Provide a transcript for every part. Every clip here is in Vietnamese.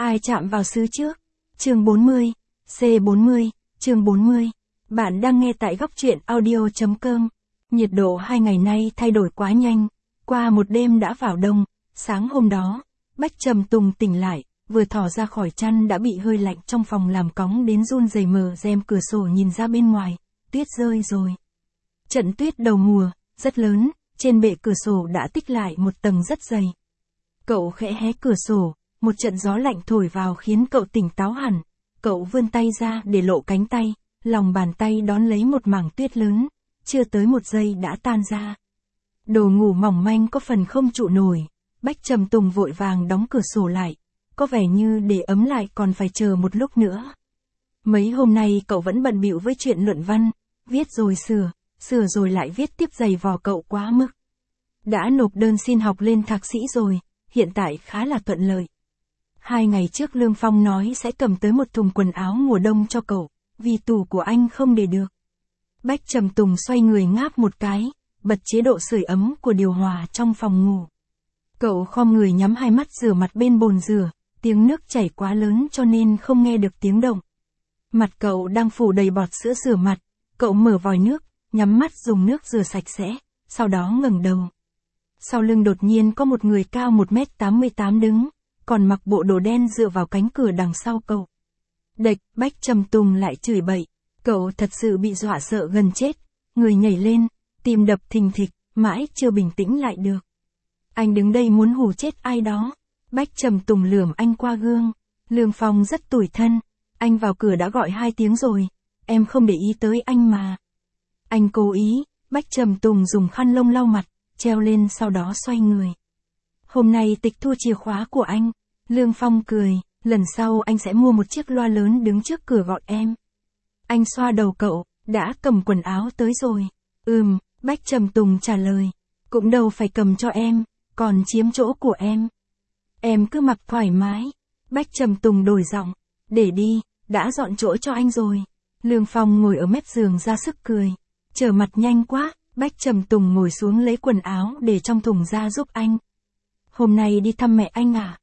Ai chạm vào xứ trước? Chương 40, C40, chương 40. Bạn đang nghe tại góc truyện audio.com. Nhiệt độ 2 ngày nay thay đổi quá nhanh. Qua một đêm đã vào đông, sáng hôm đó, Bách Trầm Tùng tỉnh lại, vừa thò ra khỏi chăn đã bị hơi lạnh trong phòng làm cóng đến run rẩy, mở rèm cửa sổ nhìn ra bên ngoài, tuyết rơi rồi. Trận tuyết đầu mùa, rất lớn, trên bệ cửa sổ đã tích lại một tầng rất dày. Cậu khẽ hé cửa sổ, một trận gió lạnh thổi vào khiến cậu tỉnh táo hẳn. Cậu vươn tay ra để lộ cánh tay, lòng bàn tay đón lấy một mảng tuyết lớn, chưa tới một giây đã tan ra. Đồ ngủ mỏng manh có phần không trụ nổi, Bách Trầm Tùng vội vàng đóng cửa sổ lại, có vẻ như để ấm lại còn phải chờ một lúc nữa. Mấy hôm nay cậu vẫn bận bịu với chuyện luận văn, viết rồi sửa rồi lại viết tiếp, dày vò cậu quá mức. Đã nộp đơn xin học lên thạc sĩ rồi, hiện tại khá là thuận lợi. 2 ngày trước Lương Phong nói sẽ cầm tới một thùng quần áo mùa đông cho cậu, vì tủ của anh không để được. Bách Trầm Tùng xoay người ngáp một cái, bật chế độ sưởi ấm của điều hòa trong phòng ngủ. Cậu khom người nhắm hai mắt rửa mặt bên bồn rửa, tiếng nước chảy quá lớn cho nên không nghe được tiếng động. Mặt cậu đang phủ đầy bọt sữa rửa mặt, cậu mở vòi nước, nhắm mắt dùng nước rửa sạch sẽ, sau đó ngẩng đầu. Sau lưng đột nhiên có một người cao 1m88 đứng, còn mặc bộ đồ đen dựa vào cánh cửa đằng sau cậu. Đệch, Bách Trầm Tùng lại chửi bậy, cậu thật sự bị dọa sợ gần chết, người nhảy lên, tim đập thình thịch, mãi chưa bình tĩnh lại được. Anh đứng đây muốn hù chết ai đó. Bách Trầm Tùng lườm anh qua gương. Lương Phong rất tủi thân, anh vào cửa đã gọi 2 tiếng rồi, em không để ý tới anh mà. Anh cố ý. Bách Trầm Tùng dùng khăn lông lau mặt, treo lên sau đó xoay người. Hôm nay tịch thu chìa khóa của anh. Lương Phong cười, lần sau anh sẽ mua một chiếc loa lớn đứng trước cửa gọi em. Anh xoa đầu cậu, đã cầm quần áo tới rồi. Bách Trầm Tùng trả lời, cũng đâu phải cầm cho em, còn chiếm chỗ của em. Em cứ mặc thoải mái. Bách Trầm Tùng đổi giọng, để đi, đã dọn chỗ cho anh rồi. Lương Phong ngồi ở mép giường ra sức cười, trở mặt nhanh quá. Bách Trầm Tùng ngồi xuống lấy quần áo để trong thùng ra giúp anh. Hôm nay đi thăm mẹ anh à?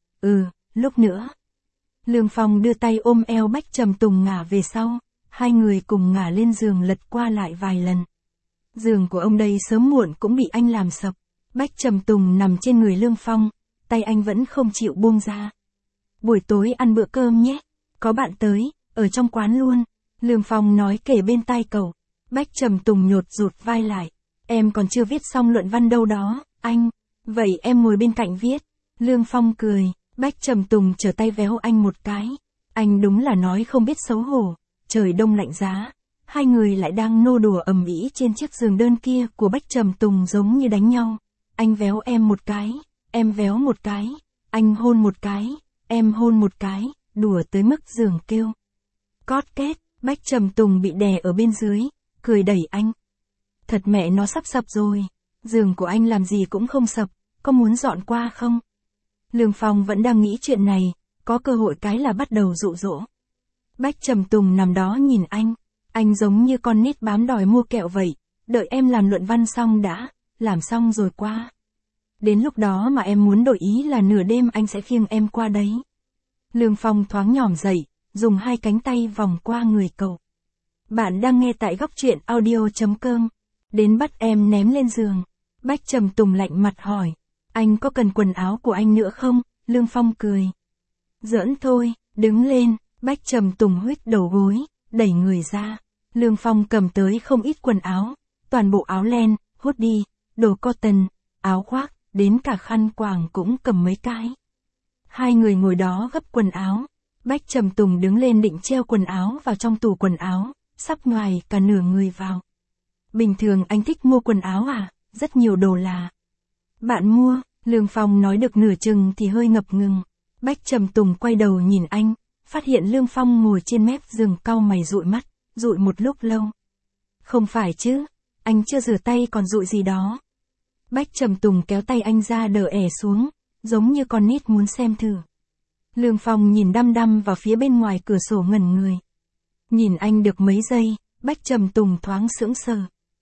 Lúc nữa. Lương Phong đưa tay ôm eo Bách Trầm Tùng ngả về sau, hai người cùng ngả lên giường lật qua lại vài lần. Giường của ông đây sớm muộn cũng bị anh làm sập. Bách Trầm Tùng nằm trên người Lương Phong, tay anh vẫn không chịu buông ra. Buổi tối ăn bữa cơm nhé, có bạn tới, ở trong quán luôn. Lương Phong nói kể bên tai cậu. Bách Trầm Tùng nhột rụt vai lại, em còn chưa viết xong luận văn đâu đó, anh. Vậy em ngồi bên cạnh viết. Lương Phong cười, Bách Trầm Tùng trở tay véo anh một cái. Anh đúng là nói không biết xấu hổ. Trời đông lạnh giá, hai người lại đang nô đùa ầm ĩ trên chiếc giường đơn kia của Bách Trầm Tùng giống như đánh nhau. Anh véo em một cái, em véo một cái, anh hôn một cái, em hôn một cái, đùa tới mức giường kêu cót két. Bách Trầm Tùng bị đè ở bên dưới, cười đẩy anh. Thật mẹ nó sắp sập rồi, giường của anh làm gì cũng không sập, có muốn dọn qua không? Lương Phong vẫn đang nghĩ chuyện này, có cơ hội cái là bắt đầu dụ dỗ. Bách Trầm Tùng nằm đó nhìn anh giống như con nít bám đòi mua kẹo vậy, đợi em làm luận văn xong đã, làm xong rồi qua. Đến lúc đó mà em muốn đổi ý là nửa đêm anh sẽ khiêng em qua đấy. Lương Phong thoáng nhỏm dậy, dùng 2 cánh tay vòng qua người cậu. Bạn đang nghe tại góc truyện audio.com. Đến bắt em ném lên giường. Bách Trầm Tùng lạnh mặt hỏi, anh có cần quần áo của anh nữa không? Lương Phong cười, giỡn thôi, đứng lên. Bách Trầm Tùng huých đầu gối, đẩy người ra. Lương Phong cầm tới không ít quần áo, toàn bộ áo len, hoodie, đồ cotton, áo khoác, đến cả khăn quàng cũng cầm mấy cái. Hai người ngồi đó gấp quần áo. Bách Trầm Tùng đứng lên định treo quần áo vào trong tủ quần áo, sắp ngoài cả nửa người vào. Bình thường anh thích mua quần áo à? Rất nhiều đồ là bạn mua. Lương Phong nói được nửa chừng thì hơi ngập ngừng. Bách Trầm Tùng quay đầu nhìn anh, phát hiện Lương Phong ngồi trên mép giường cau mày dụi mắt, dụi một lúc lâu. Không phải chứ, anh chưa rửa tay còn dụi gì đó. Bách Trầm Tùng kéo tay anh ra đỡ ẻ xuống, giống như con nít muốn xem thử. Lương Phong nhìn đăm đăm vào phía bên ngoài cửa sổ ngẩn người. Nhìn anh được mấy giây, Bách Trầm Tùng thoáng sững sờ.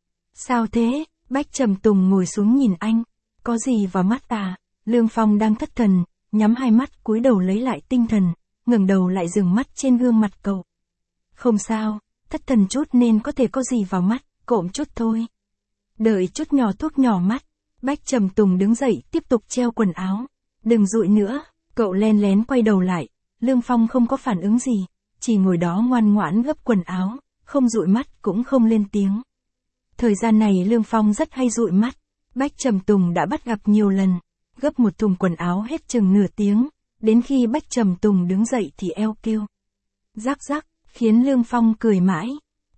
Sao thế? Bách Trầm Tùng ngồi xuống nhìn anh. Có gì vào mắt à? Lương Phong đang thất thần, nhắm hai mắt cúi đầu lấy lại tinh thần, ngẩng đầu lại dừng mắt trên gương mặt cậu. Không sao, thất thần chút nên có thể có gì vào mắt, cộm chút thôi. Đợi chút nhỏ thuốc nhỏ mắt, Bách Trầm Tùng đứng dậy tiếp tục treo quần áo. Đừng dụi nữa, cậu len lén quay đầu lại, Lương Phong không có phản ứng gì, chỉ ngồi đó ngoan ngoãn gấp quần áo, không dụi mắt cũng không lên tiếng. Thời gian này Lương Phong rất hay dụi mắt, Bách Trầm Tùng đã bắt gặp nhiều lần, gấp một thùng quần áo hết chừng nửa tiếng, đến khi Bách Trầm Tùng đứng dậy thì eo kêu. Rắc rắc, khiến Lương Phong cười mãi,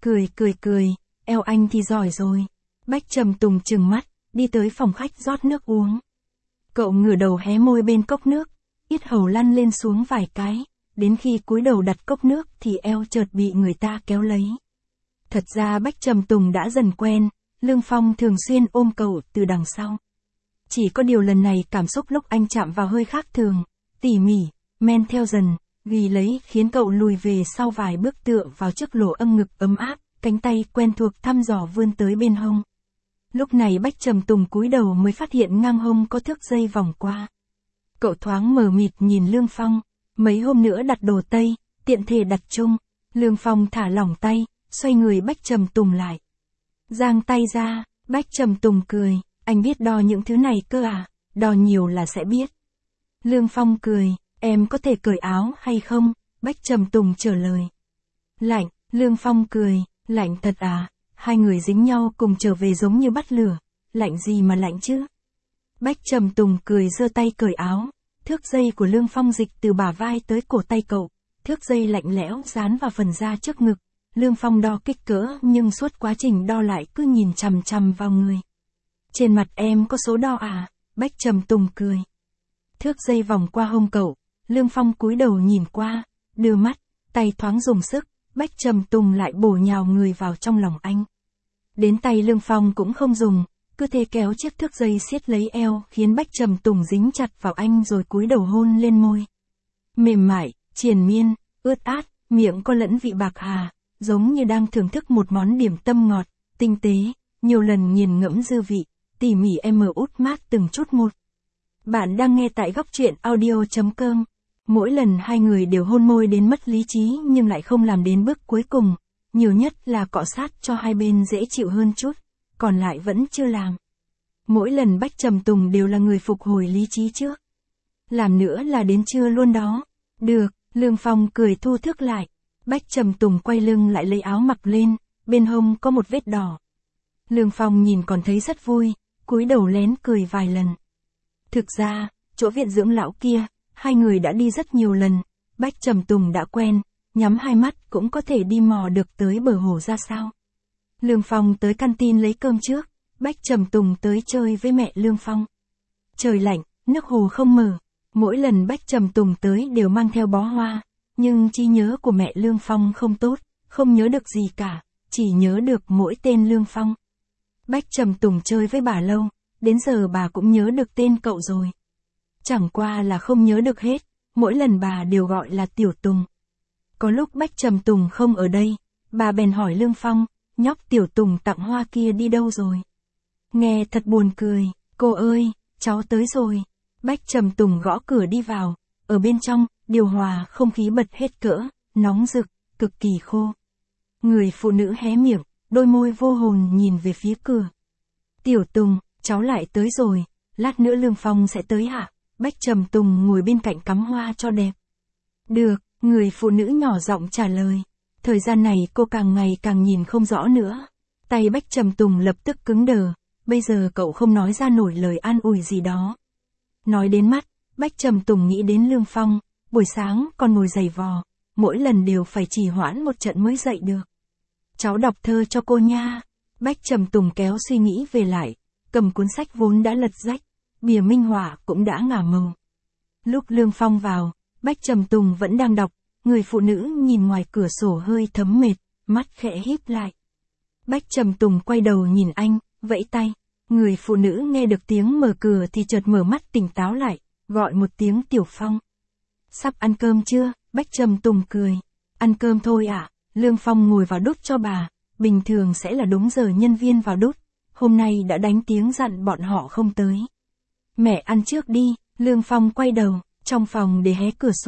cười, eo anh thì giỏi rồi. Bách Trầm Tùng trừng mắt, đi tới phòng khách rót nước uống. Cậu ngửa đầu hé môi bên cốc nước, yết hầu lăn lên xuống vài cái, đến khi cúi đầu đặt cốc nước thì eo chợt bị người ta kéo lấy. Thật ra Bách Trầm Tùng đã dần quen, Lương Phong thường xuyên ôm cậu từ đằng sau. Chỉ có điều lần này cảm xúc lúc anh chạm vào hơi khác thường, tỉ mỉ, men theo dần, ghi lấy khiến cậu lùi về sau vài bước tựa vào chiếc lỗ âng ngực ấm áp, cánh tay quen thuộc thăm dò vươn tới bên hông. Lúc này Bách Trầm Tùng cúi đầu mới phát hiện ngang hông có thước dây vòng qua. Cậu thoáng mờ mịt nhìn Lương Phong, mấy hôm nữa đặt đồ Tây, tiện thể đặt chung. Lương Phong thả lỏng tay, xoay người Bách Trầm Tùng lại. Giang tay ra, Bách Trầm Tùng cười, anh biết đo những thứ này cơ à, đo nhiều là sẽ biết. Lương Phong cười, em có thể cởi áo hay không? Bách Trầm Tùng trả lời. Lạnh, Lương Phong cười, lạnh thật à? Hai người dính nhau cùng trở về giống như bắt lửa, lạnh gì mà lạnh chứ? Bách Trầm Tùng cười giơ tay cởi áo, thước dây của Lương Phong dịch từ bả vai tới cổ tay cậu, thước dây lạnh lẽo dán vào phần da trước ngực. Lương Phong đo kích cỡ nhưng suốt quá trình đo lại cứ nhìn chằm chằm vào người. Trên mặt em có số đo à? Bách Trầm Tùng cười. Thước dây vòng qua hông cậu, Lương Phong cúi đầu nhìn qua, đưa mắt, tay thoáng dùng sức, Bách Trầm Tùng lại bổ nhào người vào trong lòng anh. Đến tay Lương Phong cũng không dùng, cứ thế kéo chiếc thước dây siết lấy eo khiến Bách Trầm Tùng dính chặt vào anh rồi cúi đầu hôn lên môi. Mềm mại, triền miên, ướt át, miệng có lẫn vị bạc hà, giống như đang thưởng thức một món điểm tâm ngọt, tinh tế, nhiều lần nghiền ngẫm dư vị, tỉ mỉ em út mát từng chút một. Bạn đang nghe tại Góc Truyện Audio.com. Mỗi lần hai người đều hôn môi đến mất lý trí nhưng lại không làm đến bước cuối cùng, nhiều nhất là cọ sát cho hai bên dễ chịu hơn chút, còn lại vẫn chưa làm. Mỗi lần Bách Trầm Tùng đều là người phục hồi lý trí trước. Làm nữa là đến trưa luôn đó. Được, Lương Phong cười thu thước lại. Bách Trầm Tùng quay lưng lại lấy áo mặc lên, bên hông có một vết đỏ. Lương Phong nhìn còn thấy rất vui, cúi đầu lén cười vài lần. Thực ra, chỗ viện dưỡng lão kia, hai người đã đi rất nhiều lần, Bách Trầm Tùng đã quen, nhắm hai mắt cũng có thể đi mò được tới bờ hồ ra sao. Lương Phong tới canteen lấy cơm trước, Bách Trầm Tùng tới chơi với mẹ Lương Phong. Trời lạnh, nước hồ không mở, mỗi lần Bách Trầm Tùng tới đều mang theo bó hoa, nhưng trí nhớ của mẹ Lương Phong không tốt, không nhớ được gì cả, chỉ nhớ được mỗi tên Lương Phong. Bách Trầm Tùng chơi với bà lâu, đến giờ bà cũng nhớ được tên cậu rồi. Chẳng qua là không nhớ được hết, mỗi lần bà đều gọi là Tiểu Tùng. Có lúc Bách Trầm Tùng không ở đây, bà bèn hỏi Lương Phong, nhóc Tiểu Tùng tặng hoa kia đi đâu rồi? Nghe thật buồn cười, cô ơi, cháu tới rồi. Bách Trầm Tùng gõ cửa đi vào, ở bên trong, điều hòa không khí bật hết cỡ, nóng rực, cực kỳ khô. Người phụ nữ hé miệng, đôi môi vô hồn nhìn về phía cửa. Tiểu Tùng, cháu lại tới rồi, lát nữa Lương Phong sẽ tới hả? Bách Trầm Tùng ngồi bên cạnh cắm hoa cho đẹp. Được, người phụ nữ nhỏ giọng trả lời. Thời gian này cô càng ngày càng nhìn không rõ nữa. Tay Bách Trầm Tùng lập tức cứng đờ, bây giờ cậu không nói ra nổi lời an ủi gì đó. Nói đến mắt, Bách Trầm Tùng nghĩ đến Lương Phong, buổi sáng còn ngồi giày vò, mỗi lần đều phải trì hoãn một trận mới dậy được. Cháu đọc thơ cho cô nha. Bách Trầm Tùng kéo suy nghĩ về lại, cầm cuốn sách vốn đã lật rách, bìa minh họa cũng đã ngả màu. Lúc Lương Phong vào, Bách Trầm Tùng vẫn đang đọc, người phụ nữ nhìn ngoài cửa sổ hơi thấm mệt, mắt khẽ híp lại. Bách Trầm Tùng quay đầu nhìn anh, vẫy tay. Người phụ nữ nghe được tiếng mở cửa thì chợt mở mắt tỉnh táo lại, gọi một tiếng Tiểu Phong. Sắp ăn cơm chưa? Bách Trầm Tùng cười. Ăn cơm thôi ạ. Lương Phong ngồi vào đút cho bà, bình thường sẽ là đúng giờ nhân viên vào đút, hôm nay đã đánh tiếng dặn bọn họ không tới. Mẹ ăn trước đi. Lương Phong quay đầu, trong phòng để hé cửa sổ,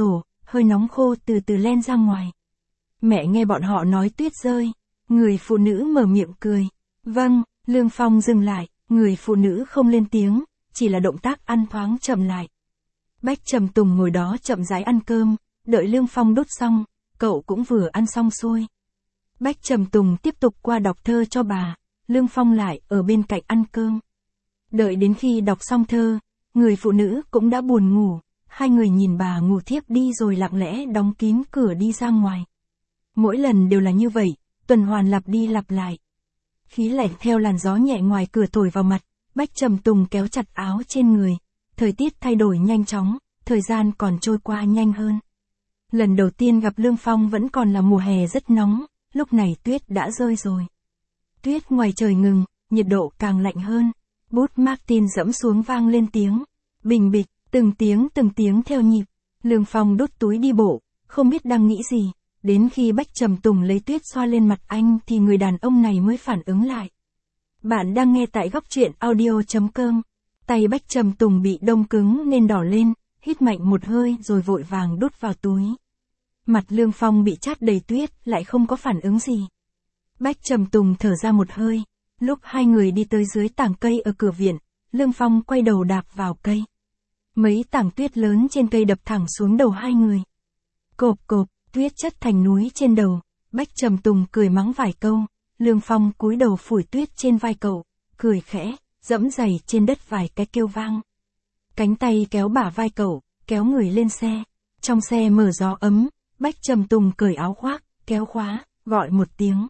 hơi nóng khô từ từ len ra ngoài. Mẹ nghe bọn họ nói tuyết rơi, người phụ nữ mở miệng cười. Vâng, Lương Phong dừng lại, người phụ nữ không lên tiếng, chỉ là động tác ăn thoáng chậm lại. Bách Trầm Tùng ngồi đó chậm rãi ăn cơm, đợi Lương Phong đốt xong, cậu cũng vừa ăn xong xuôi. Bách Trầm Tùng tiếp tục qua đọc thơ cho bà, Lương Phong lại ở bên cạnh ăn cơm. Đợi đến khi đọc xong thơ, người phụ nữ cũng đã buồn ngủ, hai người nhìn bà ngủ thiếp đi rồi lặng lẽ đóng kín cửa đi ra ngoài. Mỗi lần đều là như vậy, tuần hoàn lặp đi lặp lại. Khí lạnh theo làn gió nhẹ ngoài cửa thổi vào mặt, Bách Trầm Tùng kéo chặt áo trên người. Thời tiết thay đổi nhanh chóng, thời gian còn trôi qua nhanh hơn. Lần đầu tiên gặp Lương Phong vẫn còn là mùa hè rất nóng, lúc này tuyết đã rơi rồi. Tuyết ngoài trời ngừng, nhiệt độ càng lạnh hơn. Bút Martin dẫm xuống vang lên tiếng. Bình bịch, từng tiếng theo nhịp. Lương Phong đút túi đi bộ, không biết đang nghĩ gì. Đến khi Bách Trầm Tùng lấy tuyết xoa lên mặt anh thì người đàn ông này mới phản ứng lại. Bạn đang nghe tại góc truyện audio.com. Tay Bách Trầm Tùng bị đông cứng nên đỏ lên, hít mạnh một hơi rồi vội vàng đút vào túi. Mặt Lương Phong bị chát đầy tuyết, lại không có phản ứng gì. Bách Trầm Tùng thở ra một hơi, lúc hai người đi tới dưới tảng cây ở cửa viện, Lương Phong quay đầu đạp vào cây. Mấy tảng tuyết lớn trên cây đập thẳng xuống đầu hai người. Cộp cộp, tuyết chất thành núi trên đầu, Bách Trầm Tùng cười mắng vài câu, Lương Phong cúi đầu phủi tuyết trên vai cậu, cười khẽ, dẫm giày trên đất vài cái kêu vang. Cánh tay kéo bả vai cậu, kéo người lên xe. Trong xe mở gió ấm, Bách Trầm Tùng cởi áo khoác, kéo khóa, gọi một tiếng.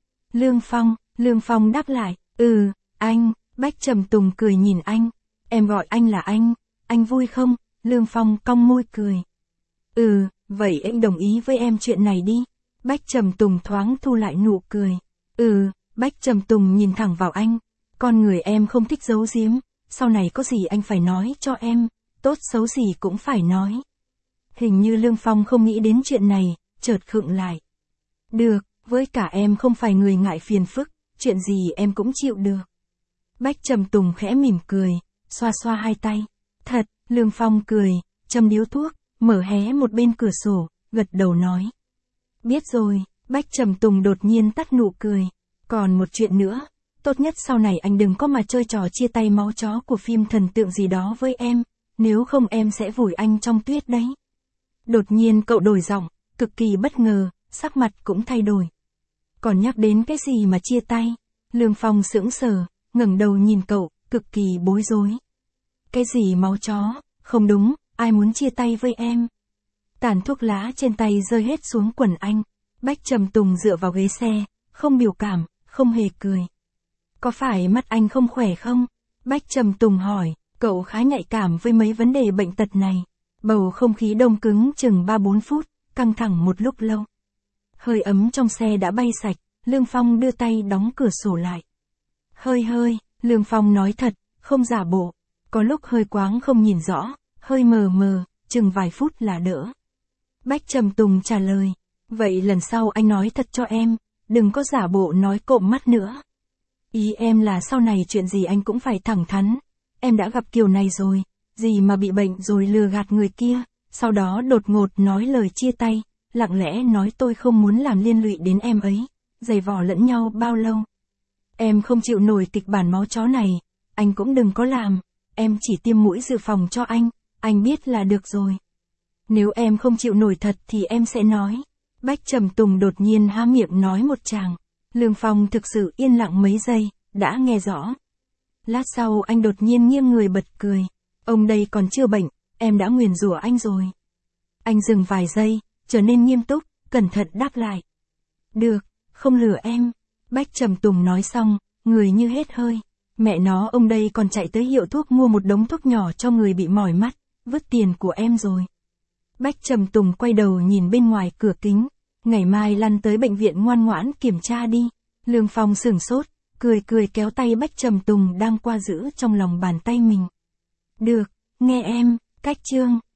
Lương Phong đáp lại, anh, Bách Trầm Tùng cười nhìn anh, em gọi anh là anh vui không? Lương Phong cong môi cười. Vậy anh đồng ý với em chuyện này đi. Bách Trầm Tùng thoáng thu lại nụ cười. Bách Trầm Tùng nhìn thẳng vào anh. Con người em không thích giấu giếm, sau này có gì anh phải nói cho em, tốt xấu gì cũng phải nói. Hình như Lương Phong không nghĩ đến chuyện này, chợt khựng lại. Được, với cả em không phải người ngại phiền phức, chuyện gì em cũng chịu được. Bách Trầm Tùng khẽ mỉm cười, xoa xoa hai tay. Thật, Lương Phong cười, châm điếu thuốc, mở hé một bên cửa sổ, gật đầu nói. Biết rồi, Bách Trầm Tùng đột nhiên tắt nụ cười. Còn một chuyện nữa, tốt nhất sau này anh đừng có mà chơi trò chia tay máu chó của phim thần tượng gì đó với em, nếu không em sẽ vùi anh trong tuyết đấy. Đột nhiên cậu đổi giọng, cực kỳ bất ngờ, sắc mặt cũng thay đổi. Còn nhắc đến cái gì mà chia tay? Lương Phong sững sờ, ngẩng đầu nhìn cậu, cực kỳ bối rối. Cái gì máu chó? Không đúng, ai muốn chia tay với em? Tàn thuốc lá trên tay rơi hết xuống quần anh. Bách Trầm Tùng dựa vào ghế xe, không biểu cảm, không hề cười. Có phải mắt anh không khỏe không? Bách Trầm Tùng hỏi, cậu khá nhạy cảm với mấy vấn đề bệnh tật này. Bầu không khí đông cứng chừng 3-4 phút, căng thẳng một lúc lâu. Hơi ấm trong xe đã bay sạch, Lương Phong đưa tay đóng cửa sổ lại. Hơi, Lương Phong nói thật, không giả bộ. Có lúc hơi quáng không nhìn rõ, hơi mờ mờ, chừng vài phút là đỡ. Bách Trầm Tùng trả lời, vậy lần sau anh nói thật cho em, đừng có giả bộ nói cộm mắt nữa. Ý em là sau này chuyện gì anh cũng phải thẳng thắn. Em đã gặp kiểu này rồi, gì mà bị bệnh rồi lừa gạt người kia, sau đó đột ngột nói lời chia tay, lặng lẽ nói tôi không muốn làm liên lụy đến em ấy, giày vò lẫn nhau bao lâu. Em không chịu nổi kịch bản máu chó này, anh cũng đừng có làm, em chỉ tiêm mũi dự phòng cho anh biết là được rồi. Nếu em không chịu nổi thật thì em sẽ nói. Bách Trầm Tùng đột nhiên há miệng nói một tràng. Lương Phong thực sự yên lặng mấy giây, đã nghe rõ. Lát sau anh đột nhiên nghiêng người bật cười. Ông đây còn chưa bệnh, em đã nguyền rủa anh rồi. Anh dừng vài giây, trở nên nghiêm túc, cẩn thận đáp lại. Được, không lừa em. Bách Trầm Tùng nói xong, người như hết hơi. Mẹ nó ông đây còn chạy tới hiệu thuốc mua một đống thuốc nhỏ cho người bị mỏi mắt, vứt tiền của em rồi. Bách Trầm Tùng quay đầu nhìn bên ngoài cửa kính. Ngày mai lăn tới bệnh viện ngoan ngoãn kiểm tra đi. Lương Phong sửng sốt, cười kéo tay Bách Trầm Tùng đang qua giữ trong lòng bàn tay mình. Được, nghe em, cách chương.